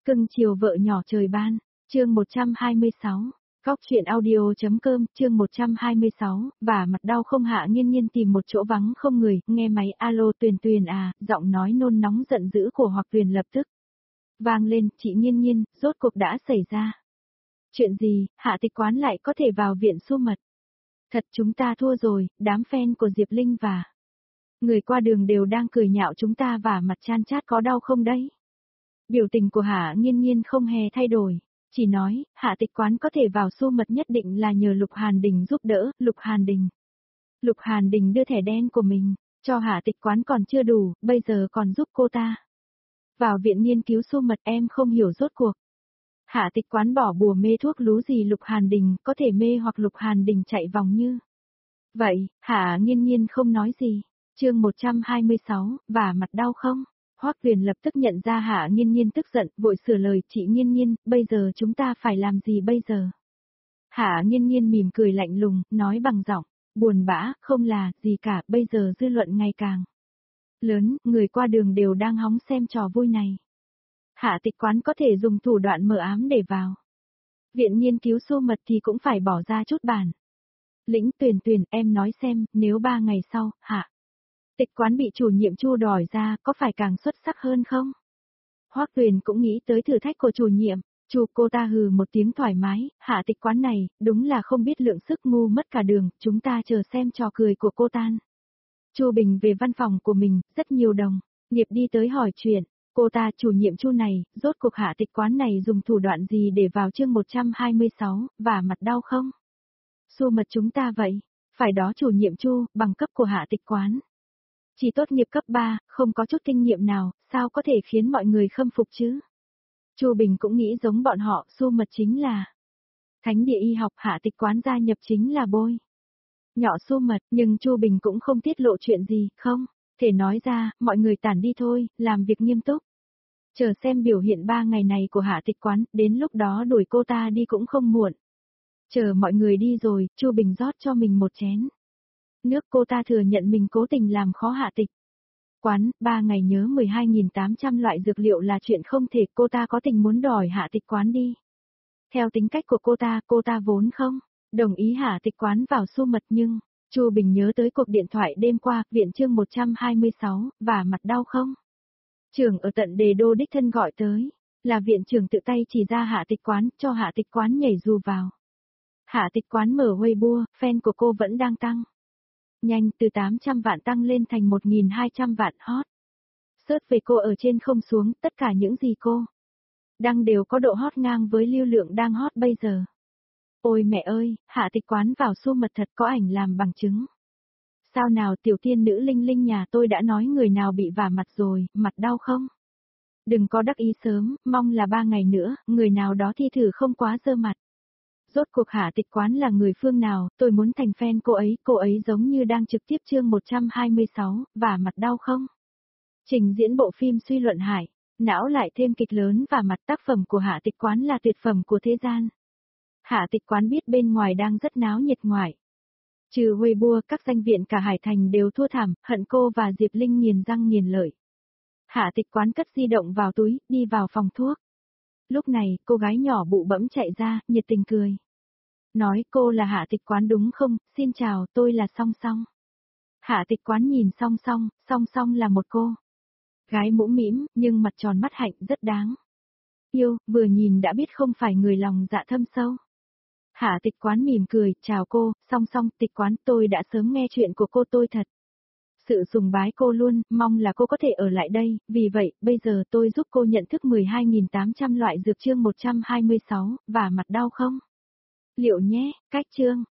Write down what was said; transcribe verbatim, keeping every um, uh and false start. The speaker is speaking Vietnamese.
Cưng chiều vợ nhỏ trời ban, chương một trăm hai mươi sáu, Cóc truyện audio.com, chương một trăm hai mươi sáu, và mặt đau không Hạ Nghiên Nghiên tìm một chỗ vắng không người, nghe máy alo Tuyền Tuyền à, giọng nói nôn nóng giận dữ của Hoặc Tuyền lập tức vang lên, chị Nghiên Nghiên, rốt cuộc đã xảy ra. Chuyện gì, Hạ Tịch Quán lại có thể vào viện su mật? Thật chúng ta thua rồi, đám fan của Diệp Linh và người qua đường đều đang cười nhạo chúng ta và mặt chan chát có đau không đấy? Biểu tình của Hạ Nghiên Nghiên không hề thay đổi, chỉ nói, Hạ Tịch Quán có thể vào su mật nhất định là nhờ Lục Hàn Đình giúp đỡ, Lục Hàn Đình. Lục Hàn Đình đưa thẻ đen của mình, cho Hạ Tịch Quán còn chưa đủ, bây giờ còn giúp cô ta vào viện nghiên cứu su mật. Em không hiểu rốt cuộc Hạ Tịch Quán bỏ bùa mê thuốc lú gì Lục Hàn Đình có thể mê hoặc Lục Hàn Đình chạy vòng như vậy. Hạ Nghiên Nghiên không nói gì. Chương một trăm hai mươi sáu, và mặt đau không? Hoắc Tuyền lập tức nhận ra Hạ Nghiên Nghiên tức giận, vội sửa lời, chị Nghiên Nghiên, bây giờ chúng ta phải làm gì bây giờ? Hạ Nghiên Nghiên mỉm cười lạnh lùng, nói bằng giọng buồn bã, không là gì cả, bây giờ dư luận ngày càng lớn, người qua đường đều đang hóng xem trò vui này. Hạ Tịch Quán có thể dùng thủ đoạn mờ ám để vào viện nghiên cứu su mật thì cũng phải bỏ ra chút bản lĩnh. Tuyền Tuyền, em nói xem, nếu ba ngày sau, Hạ Tịch Quán bị chủ nhiệm Chu đòi ra, có phải càng xuất sắc hơn không? Hoắc Tuyền cũng nghĩ tới thử thách của chủ nhiệm. Chu, cô ta hừ một tiếng thoải mái, Hạ Tịch Quán này, đúng là không biết lượng sức, ngu mất cả đường, chúng ta chờ xem trò cười của cô tan. Chu Bình về văn phòng của mình, rất nhiều đồng nghiệp đi tới hỏi chuyện, cô ta chủ nhiệm Chu này, rốt cuộc Hạ Tịch Quán này dùng thủ đoạn gì để vào chương một trăm hai mươi sáu, và mặt đau không? Su mật chúng ta vậy, phải đó chủ nhiệm Chu, bằng cấp của Hạ Tịch Quán chỉ tốt nghiệp cấp ba, không có chút kinh nghiệm nào, sao có thể khiến mọi người khâm phục chứ? Chu Bình cũng nghĩ giống bọn họ, su mật chính là thánh địa y học, Hạ Tịch Quán gia nhập chính là bôi nhỏ su mật, nhưng Chu Bình cũng không tiết lộ chuyện gì, không thể nói ra, mọi người tản đi thôi, làm việc nghiêm túc. Chờ xem biểu hiện ba ngày này của Hạ Tịch Quán, đến lúc đó đuổi cô ta đi cũng không muộn. Chờ mọi người đi rồi, Chu Bình rót cho mình một chén nước. Cô ta thừa nhận mình cố tình làm khó Hạ Tịch Quán, ba ngày nhớ mười hai nghìn tám trăm loại dược liệu là chuyện không thể, cô ta có tình muốn đòi Hạ Tịch Quán đi. Theo tính cách của cô ta, cô ta vốn không đồng ý Hạ Tịch Quán vào su mật, nhưng Chu Bình nhớ tới cuộc điện thoại đêm qua, viện chương một trăm hai mươi sáu, và mặt đau không? Trưởng ở tận Đề Đô đích thân gọi tới, là viện trưởng tự tay chỉ ra Hạ Tịch Quán, cho Hạ Tịch Quán nhảy dù vào. Hạ Tịch Quán mở Weibo, fan của cô vẫn đang tăng nhanh, từ tám trăm vạn tăng lên thành một nghìn hai trăm vạn hot. Search về cô ở trên không xuống, tất cả những gì cô đăng đều có độ hot ngang với lưu lượng đang hot bây giờ. Ôi mẹ ơi, Hạ Tịch Quán vào su mật thật, có ảnh làm bằng chứng. Sao nào, tiểu tiên nữ Linh Linh nhà tôi đã nói người nào bị vả mặt rồi, mặt đau không? Đừng có đắc ý sớm, mong là ba ngày nữa, người nào đó thi thử không quá dơ mặt. Rốt cuộc Hạ Tịch Quán là người phương nào, tôi muốn thành fan cô ấy, cô ấy giống như đang trực tiếp chương một trăm hai mươi sáu, và mặt đau không? Trình diễn bộ phim suy luận hải, não lại thêm kịch lớn và mặt. Tác phẩm của Hạ Tịch Quán là tuyệt phẩm của thế gian. Hạ Tịch Quán biết bên ngoài đang rất náo nhiệt ngoài. Trừ Weibo, các danh viện cả Hải Thành đều thua thảm, hận cô và Diệp Linh nghiền răng nghiền lợi. Hạ Tịch Quán cất di động vào túi, đi vào phòng thuốc. Lúc này, cô gái nhỏ bụ bẫm chạy ra, nhiệt tình cười. Nói, cô là Hạ Tịch Quán đúng không? Xin chào, tôi là Song Song. Hạ Tịch Quán nhìn Song Song, Song Song là một cô gái mũm mĩm, nhưng mặt tròn mắt hạnh, rất đáng yêu, vừa nhìn đã biết không phải người lòng dạ thâm sâu. Hạ Tịch Quán mỉm cười, chào cô, Song Song. Tịch Quán, tôi đã sớm nghe chuyện của cô, tôi thật sự sùng bái cô luôn, mong là cô có thể ở lại đây, vì vậy, bây giờ tôi giúp cô nhận thức mười hai nghìn tám trăm loại dược chương một trăm hai mươi sáu, và mặt đau không? Liệu nhé, cách chương.